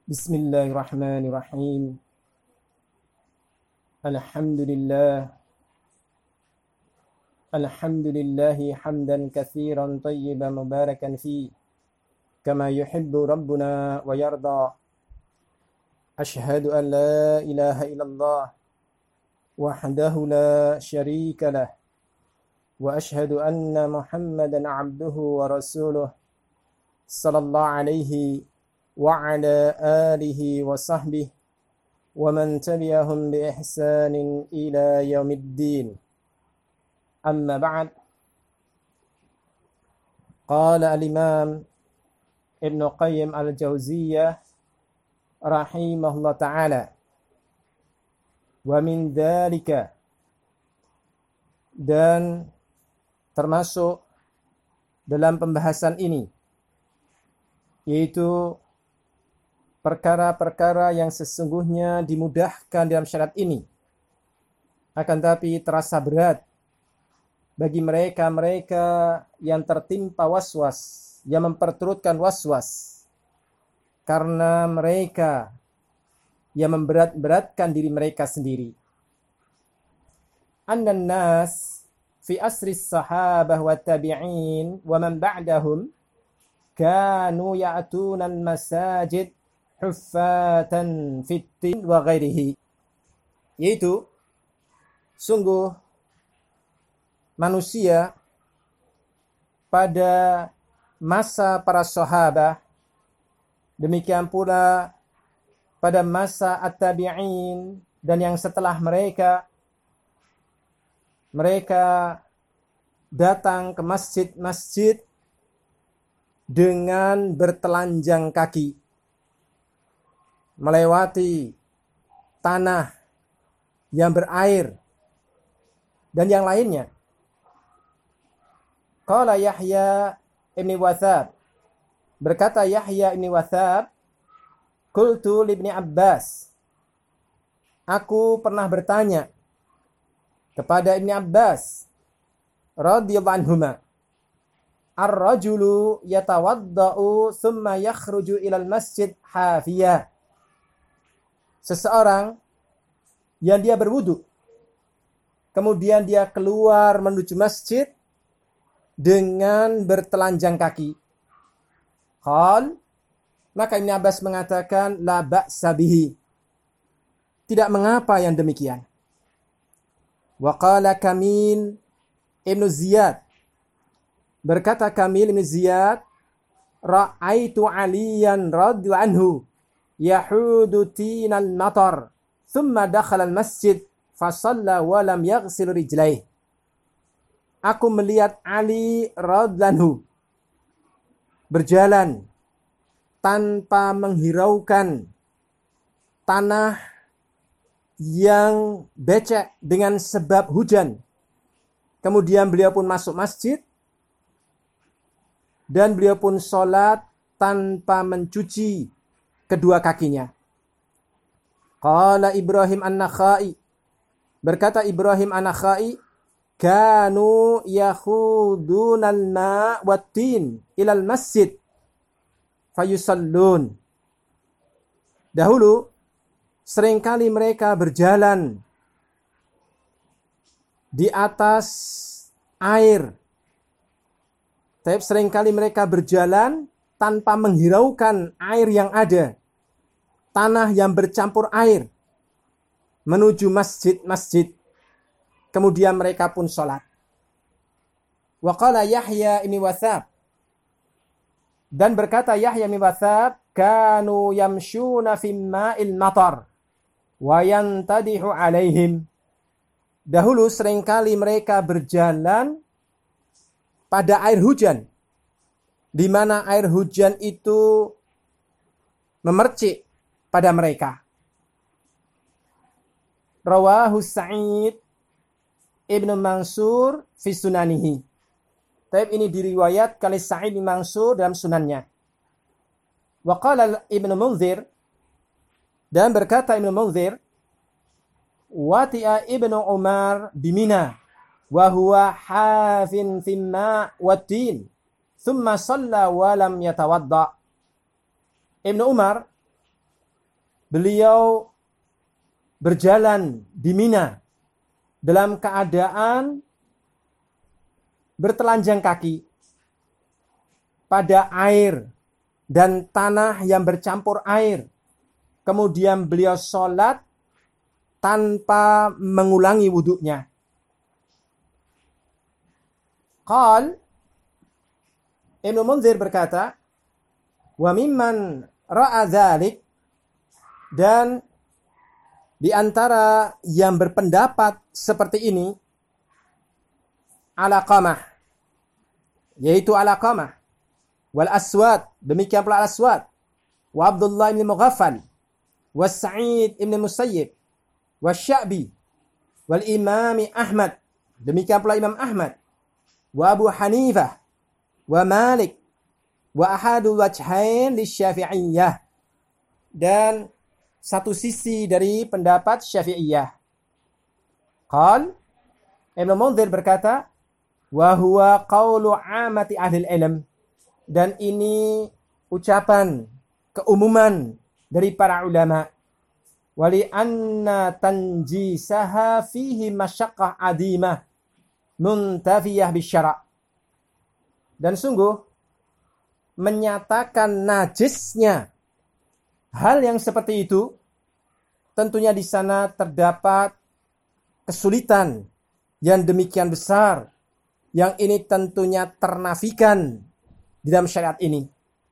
Bismillahirrahmanirrahim. Alhamdulillah. Alhamdulillahi hamdan katsiran tayyiban mubarakan fi kama yuhibbu rabbuna wa yarda. Ashhadu an la ilaha illallah wahdahu la syarika lah wa ashhadu anna Muhammadan abduhu wa rasuluh sallallahu alaihi wa ala alihi wa sahbihi wa man tabi'ahum bi ihsanin ila yaumiddin. Amma ba'd. Qala al-Imam Ibnu Qayyim al-Jauziyah rahimahullah ta'ala, wa min dzalika, dan termasuk dalam pembahasan ini, yaitu perkara-perkara yang sesungguhnya dimudahkan dalam syariat ini, akan tapi terasa berat bagi mereka-mereka yang tertimpa waswas, yang memperturutkan waswas, karena mereka yang memberat-beratkan diri mereka sendiri. Annan nas fi asri sahabah wa tabi'in wa man ba'dahum kanu ya'tuna al-masajid huffatan fitin wa ghairihi, yaitu sungguh manusia pada masa para sahabat, demikian pula pada masa at-tabi'in dan yang setelah mereka datang ke masjid-masjid dengan bertelanjang kaki, melewati tanah yang berair dan yang lainnya. Qala Yahya ibn Wathab, berkata Yahya ibn Wathab, qultu li Ibni Abbas, aku pernah bertanya kepada Ibni Abbas radhiyallahu anhuma, ar-rajulu yatawadda'u thumma yakhruju ilal masjid hafiyah, seseorang yang dia berwudu, kemudian dia keluar menuju masjid dengan bertelanjang kaki. Qal, maka Ibn Abbas mengatakan, la ba'sa bihi, tidak mengapa yang demikian. Wa qala Kamil ibn Ziyad, berkata Kamil ibn Ziyad, ra'aitu Aliyan radhiyallahu anhu yahudu tinal matar thumma dakhala al-masjid fa shalla wa lam yaghsil rijlaihi. Aku melihat Ali radhiyallahu anhu berjalan tanpa menghiraukan tanah yang becek dengan sebab hujan. Kemudian beliau pun masuk masjid dan beliau pun sholat tanpa mencuci kedua kakinya. Qala Ibrahim an-Nakhai, berkata Ibrahim an-Nakhai, kanu yakhudunal ma' wat-tin ilal masjid fayusallun. Dahulu seringkali mereka berjalan di atas air, tapi seringkali mereka berjalan tanpa menghiraukan air yang ada, tanah yang bercampur air, menuju masjid-masjid. Kemudian mereka pun sholat. Wa qala Yahya ibn Wathab, dan berkata Yahya ibn Wathab, kanu yamshuna fi ma'il matar wa yantadihu alaihim. Dahulu seringkali mereka berjalan pada air hujan, di mana air hujan itu memercik pada mereka. Rawahu Sa'id Ibnu Mansur fi sunanihi. Tapi ini diriwayatkan oleh Sa'id bin Mansur dalam sunannya. Wa qala Ibnu Munzir, dan berkata Ibnu Munzir, wati'a Ibnu Umar bimina wa huwa hafin thimma watin thumma shalla wa lam yatawadda. Ibnu Umar beliau berjalan di Mina dalam keadaan bertelanjang kaki pada air dan tanah yang bercampur air. Kemudian beliau sholat tanpa mengulangi wudhunya. Qal, Ibnu Munzir berkata, wa mimman ra'a dzalik, dan di antara yang berpendapat seperti ini, Alaqamah, yaitu Alaqamah, wal Aswad, demikian pula Al-Aswad, wa Abdullah bin Mughaffal, wa Sa'id bin Musayyib, wa Sya'bi, wal Imam Ahmad, demikian pula Imam Ahmad, wa Abu Hanifah, wa Malik, wa ahadul wajhain lisyafi'iyah, dan satu sisi dari pendapat Syafi'iyah. Qal, Ibnu Munzir berkata, wa huwa qaulu 'amati ahli ilm, dan ini ucapan keumuman dari para ulama. Wali anna tanjisaha fihi masyaqqah adimah muntafiyah bisyara', dan sungguh menyatakan najisnya hal yang seperti itu, tentunya di sana terdapat kesulitan yang demikian besar, yang ini tentunya ternafikan di dalam syariat ini.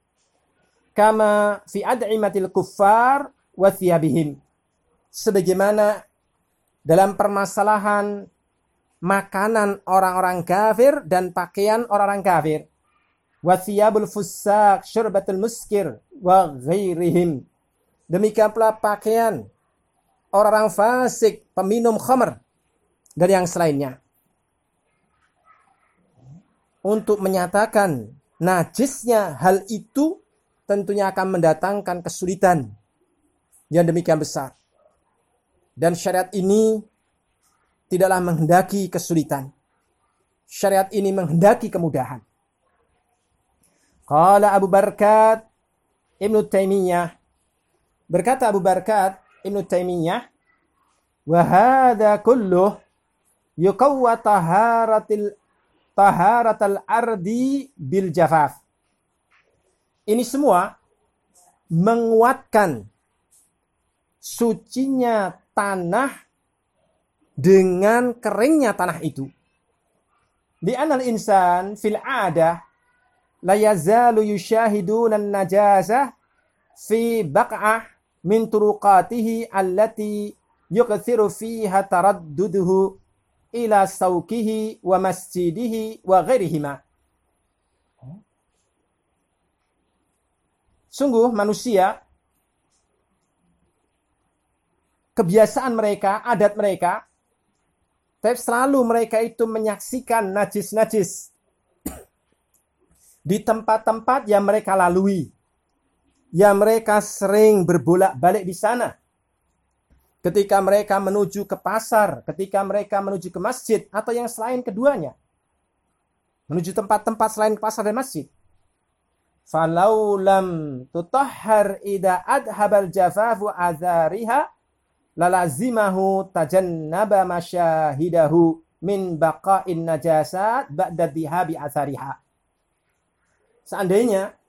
Kama fi ad'imatil kuffar wa thiyabihim, sebagaimana dalam permasalahan makanan orang-orang kafir dan pakaian orang-orang kafir. Wa thiyabul fussaq syurbatul muskir wa ghairihim, demikian pula pakaian orang-orang fasik, peminum khamr, dan yang selainnya. Untuk menyatakan najisnya hal itu tentunya akan mendatangkan kesulitan yang demikian besar. Dan syariat ini tidaklah menghendaki kesulitan. Syariat ini menghendaki kemudahan. Qala Abu Barkat Ibnu Taimiyah, berkata Abu Barkat Ibnu Taimiyah, wa hadza kulluh yuqawwa taharatal ardi bil jafaf. Ini semua menguatkan sucinya tanah dengan keringnya tanah itu. Di anal insan fil adah la yazalu yushahiduna an-najasah fi baq'ah min turuqatihi allati yukthiru fiha taradduduhu ila saukihi wa masjidihi wa ghairihima. Sungguh manusia, kebiasaan mereka, adat mereka, tapi selalu mereka itu menyaksikan najis-najis di tempat-tempat yang mereka lalui, yang mereka sering berbolak-balik di sana. Ketika mereka menuju ke pasar, ketika mereka menuju ke masjid, atau yang selain keduanya, menuju tempat-tempat selain pasar dan masjid. Falau lam tutahhar ida adhabal jafafu azariha lalazimahu tajannaba masyahidahu min baqa'in najasat ba'da dhihabi azariha. Seandainya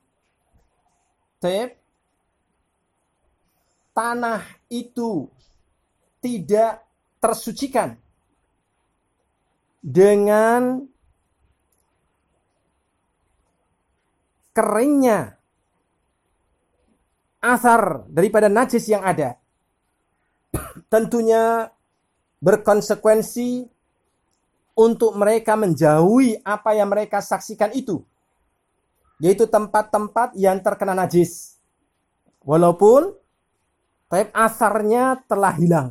tanah itu tidak tersucikan dengan keringnya asar daripada najis yang ada, tentunya berkonsekuensi untuk mereka menjauhi apa yang mereka saksikan itu, yaitu tempat-tempat yang terkena najis, walaupun asarnya telah hilang.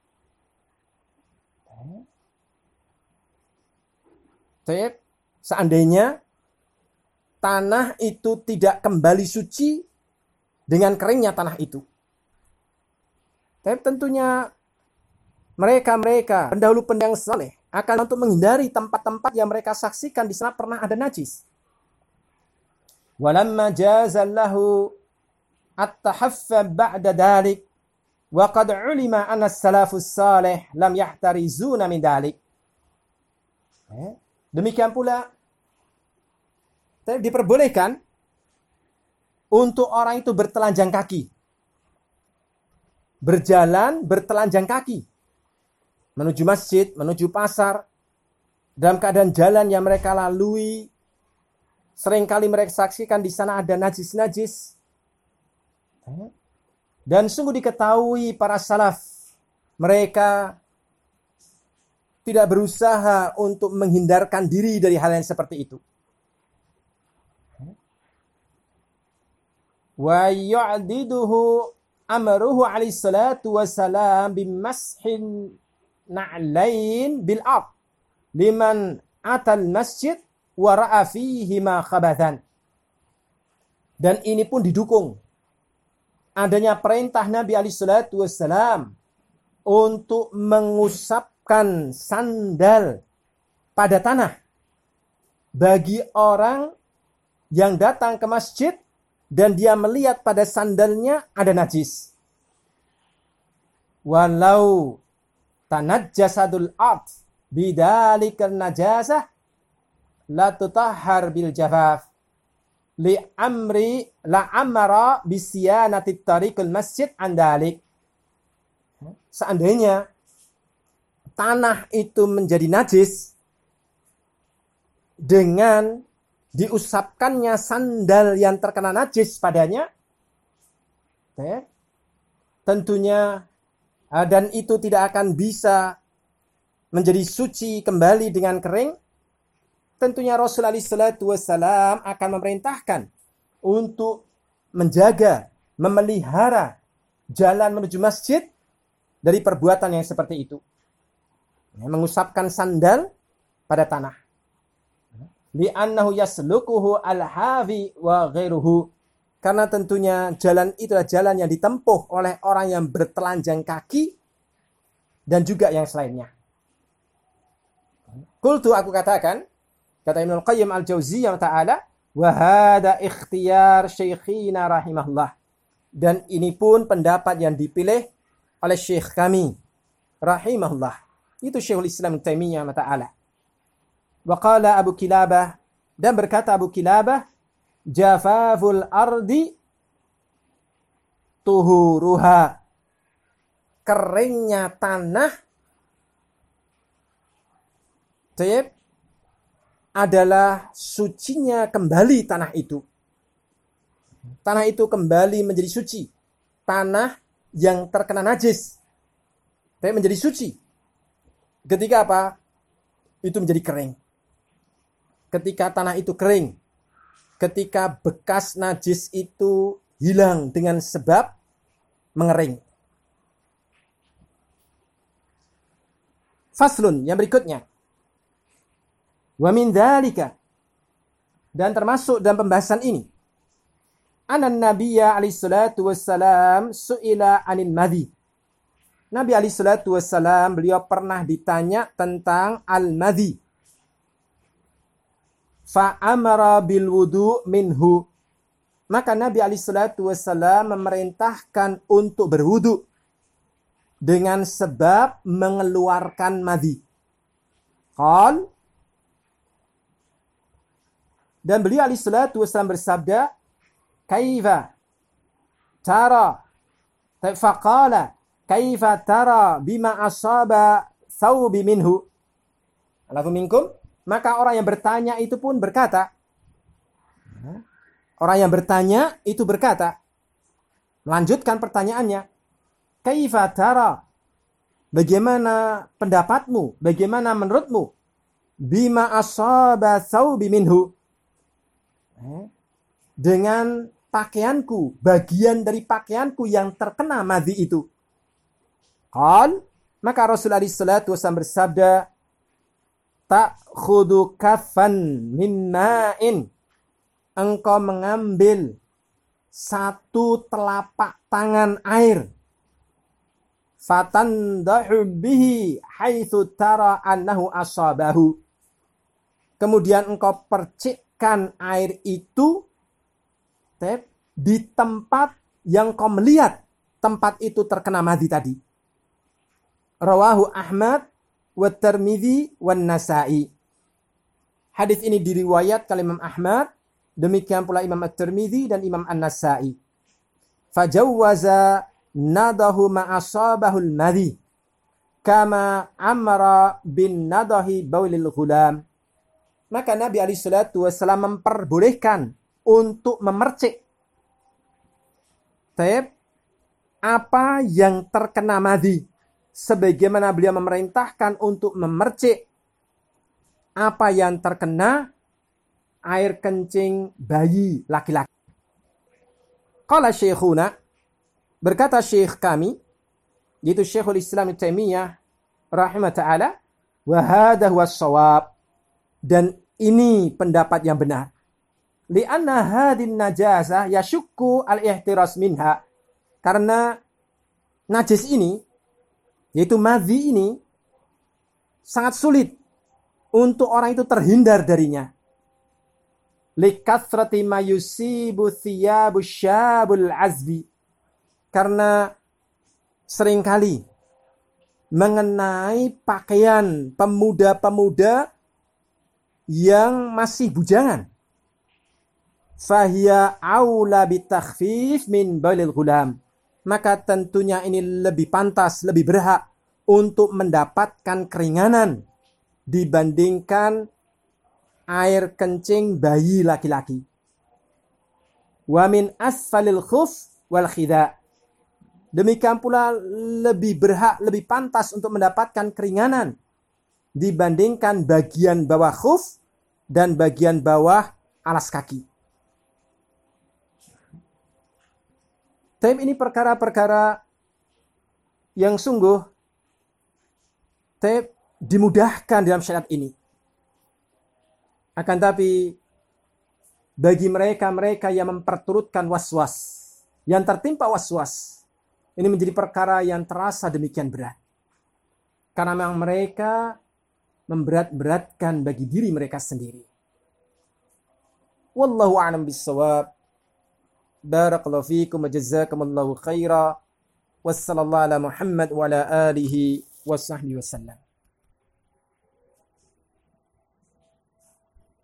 Seandainya tanah itu tidak kembali suci dengan keringnya tanah itu, tapi tentunya mereka pendahulu-pendahulu saleh akan untuk menghindari tempat-tempat yang mereka saksikan di sana pernah ada najis. Walamma jazallahu at-tahaffa ba'da dalik wa qad ulima anna salafus salih lam yahtarizuna min dalik. Demikian pula diperbolehkan untuk orang itu bertelanjang kaki. Berjalan bertelanjang kaki. Menuju masjid, menuju pasar. Dalam keadaan jalan yang mereka lalui. Seringkali mereka saksikan di sana ada najis-najis. Dan sungguh diketahui para salaf. Mereka tidak berusaha untuk menghindarkan diri dari hal yang seperti itu. Wa yu'diduhu amruhu alaihi salatu wassalam bimashin na'lain bil ard liman atal masjid wa ra'a fihi ma khabathan. Dan ini pun didukung adanya perintah Nabi alaihi salatu wassalam untuk mengusapkan sandal pada tanah bagi orang yang datang ke masjid dan dia melihat pada sandalnya ada najis. Walau tanajjasadul ard bidalikal najasah la tutahhar bil jafaf li amri la amara bisyanati tariqil masjid andalik. Seandainya tanah itu menjadi najis dengan diusapkannya sandal yang terkena najis padanya, tentunya dan itu tidak akan bisa menjadi suci kembali dengan kering, tentunya Rasulullah SAW akan memerintahkan untuk menjaga, memelihara jalan menuju masjid dari perbuatan yang seperti itu. Mengusapkan sandal pada tanah. Li'annahu yaslukuhu al-hafi wa ghairuhu. Karena tentunya jalan itu adalah jalan yang ditempuh oleh orang yang bertelanjang kaki dan juga yang selainnya. Qultu, aku katakan, kata Ibnul Qayyim al-Jauziyah ta'ala, wa hadha ikhtiyar syekhina rahimahullah. Dan ini pun pendapat yang dipilih oleh syekh kami rahimahullah. Itu Syekhul Islam Taimiyah ta'ala. Wa qala Abu Kilabah, dan berkata Abu Kilabah, jafaful ardi tuhuruha, keringnya tanah adalah sucinya kembali tanah itu. Tanah itu kembali menjadi suci. Tanah yang terkena najis menjadi suci. Ketika apa? Itu menjadi kering. Ketika tanah itu kering, ketika bekas najis itu hilang dengan sebab mengering. Faslun, yang berikutnya. Wa min dzalika, dan termasuk dalam pembahasan ini, anan nabiyya alaihi salatu wassalam su'ila anil madhi. Nabi alaihi salatu wassalam, beliau pernah ditanya tentang al-madhi. Fa'amara bil wudu minhu. Maka Nabi alaihi salatu wassalam memerintahkan untuk berwudu dengan sebab mengeluarkan madhi. Qal, dan beliau alaihi salatu wassalam bersabda, kaifa tara, faqala kaifa tara bima asaba thawbi minhu. Alafu minkum. Maka orang yang bertanya itu pun berkata, melanjutkan pertanyaannya, kaifa tara, bagaimana pendapatmu, bagaimana menurutmu, bima asaba thawbi minhu, dengan pakaianku, bagian dari pakaianku yang terkena madhi itu. Qal, maka Rasulullah SAW bersabda, ta'khudu kafan min ma'in, engkau mengambil satu telapak tangan air, fatandahu bihi haitsu tara annahu asabahu, kemudian engkau percikkan air itu di tempat yang kau melihat tempat itu terkena madhi tadi. Rawahu Ahmad wa Tirmidzi wa Nasa'i. Hadis ini diriwayatkan oleh Imam Ahmad, demikian pula Imam At-Tirmidzi dan Imam An-Nasa'i. Fajawwaza nadahu ma'asabahul madhi kama amara bin nadahi baulil ghulam. Maka Nabi SAW memperbolehkan untuk memercik apa yang terkena madhi, sebagaimana beliau memerintahkan untuk memercik apa yang terkena air kencing bayi laki-laki. Qala syekhuna, berkata syekh kami, yaitu Syekhul Islam Ibnu Taimiyah rahimah ta'ala, wa hadha huwa shawab, dan ini pendapat yang benar. Li'anna hadin najasah yashukku al-ihtiras minha, karena najis ini, yaitu madhi ini, sangat sulit untuk orang itu terhindar darinya. Likathrati ma yusibu thiyabu syabul azbi, karena seringkali mengenai pakaian pemuda-pemuda yang masih bujangan. Fahiya aula bitakhfif min balil ghulam, maka tentunya ini lebih pantas, lebih berhak untuk mendapatkan keringanan dibandingkan air kencing bayi laki-laki. Wa min asfalil khuf wal khida, demikian pula lebih berhak, lebih pantas untuk mendapatkan keringanan dibandingkan bagian bawah khuf dan bagian bawah alas kaki. Tapi ini perkara-perkara yang sungguh dimudahkan dalam syariat ini. Akan tapi bagi mereka yang memperturutkan was-was, yang tertimpa was-was, ini menjadi perkara yang terasa demikian berat. Karena memang mereka memberat-beratkan bagi diri mereka sendiri. Wallahu a'lam bissawab. Barakallahu fiikum wa jazakumullahu khaira. Wassallallahu ala Muhammad wa ala alihi wa sahbihi wasallam.